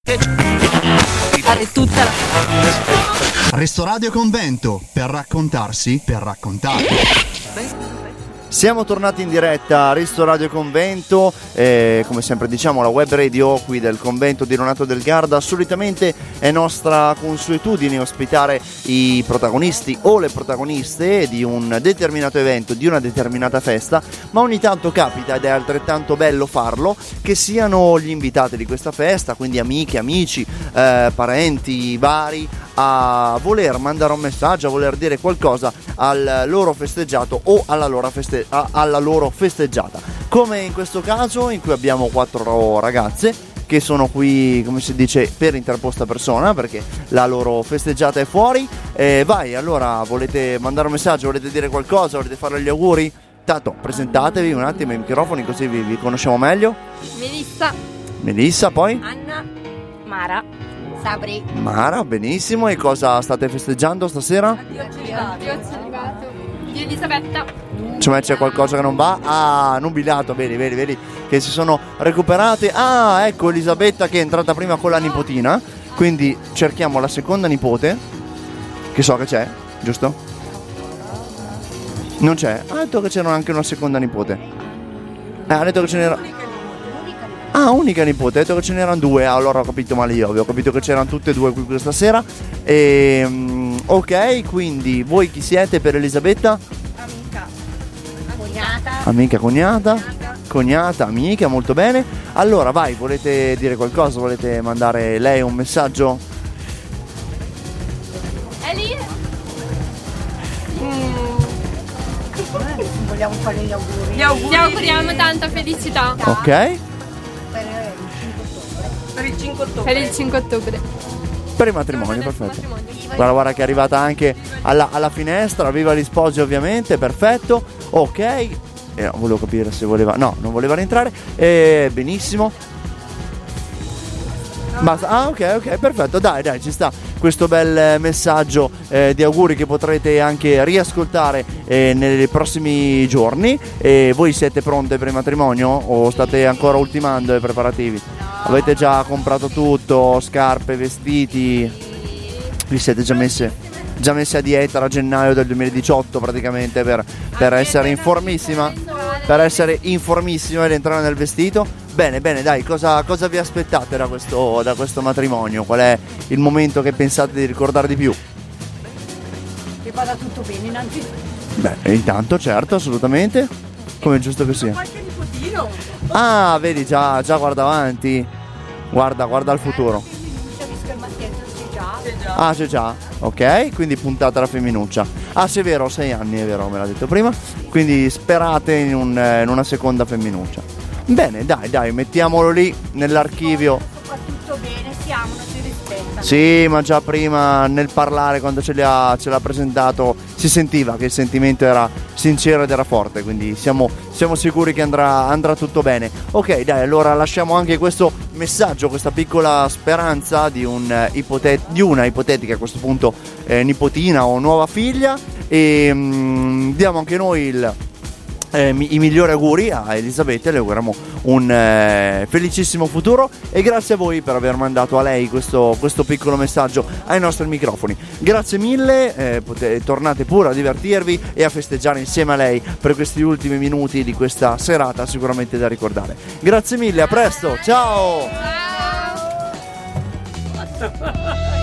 Fare tutta la... Restoradio Convento, per raccontarsi, per raccontare. Siamo tornati in diretta a Restoradio Convento, come sempre diciamo la web radio qui del convento di Ronato del Garda. Solitamente è nostra consuetudine ospitare i protagonisti o le protagoniste di un determinato evento, di una determinata festa, ma ogni tanto capita, ed è altrettanto bello farlo, che siano gli invitati di questa festa, quindi amiche, amici, parenti vari, a voler mandare un messaggio, a voler dire qualcosa al loro festeggiato o alla loro festeggiata, come in questo caso in cui abbiamo 4 ragazze che sono qui, come si dice, per interposta persona, perché la loro festeggiata è fuori. Vai, allora, volete mandare un messaggio, volete dire qualcosa, volete fare gli auguri? Tanto presentatevi un attimo ai microfoni, così vi conosciamo meglio. Melissa, poi? Anna, Mara, Sabri. Mara, benissimo. E cosa state festeggiando stasera? Dio Elisabetta. Cioè c'è qualcosa che non va? Ah, nubilato, vedi che si sono recuperate. Ah, ecco Elisabetta che è entrata prima con la nipotina, quindi cerchiamo la seconda nipote, che so che c'è, giusto? Non c'è? Ha detto che c'era anche una seconda nipote. Ha detto che ce n'era... Ah, unica nipote, ha detto che ce n'erano 2. Allora ho capito male io, avevo capito che c'erano tutte e 2 qui questa sera. Ok, quindi voi chi siete per Elisabetta? Amica, cognata, amica, molto bene. Allora vai, volete dire qualcosa? Volete mandare lei un messaggio? Eli? Vogliamo fare gli auguri. Ti auguriamo tanta felicità. Ok. Per il 5 ottobre. Per il 5 ottobre. Per il matrimonio, perfetto. Guarda che è arrivata anche alla finestra. Viva gli sposi ovviamente, perfetto. Ok. Volevo capire se voleva... No, non voleva rientrare. Benissimo. Basta. Ah, ok, perfetto. Dai, ci sta questo bel messaggio di auguri che potrete anche riascoltare nei prossimi giorni. Voi siete pronte per il matrimonio o state ancora ultimando i preparativi? Avete già comprato tutto? Scarpe, vestiti? Vi siete già messe a dieta da gennaio del 2018 praticamente per essere informissima ed entrare nel vestito? Bene, dai, cosa vi aspettate da questo matrimonio? Qual è il momento che pensate di ricordare di più? Che vada tutto bene innanzitutto. Beh, intanto certo, assolutamente, come è giusto che sia. Qualche nipotino. Ah, vedi, già guarda avanti. Guarda al futuro. Ah, c'è già. Ok, quindi puntata alla femminuccia. Ah, sì, è vero, 6 anni, è vero, me l'ha detto prima. Quindi sperate in una seconda femminuccia. Bene, dai, mettiamolo lì nell'archivio. Va tutto bene, siamo, non si rispetta. Sì, ma già prima nel parlare, quando ce l'ha presentato, si sentiva che il sentimento era sincero ed era forte, quindi siamo sicuri che andrà tutto bene. Ok, dai, allora lasciamo anche questo messaggio, questa piccola speranza di una ipotetica a questo punto nipotina o nuova figlia, e diamo anche noi i migliori auguri a Elisabetta, le auguriamo un felicissimo futuro, e grazie a voi per aver mandato a lei questo piccolo messaggio ai nostri microfoni. Grazie mille, tornate pure a divertirvi e a festeggiare insieme a lei per questi ultimi minuti di questa serata sicuramente da ricordare. Grazie mille, a presto, ciao!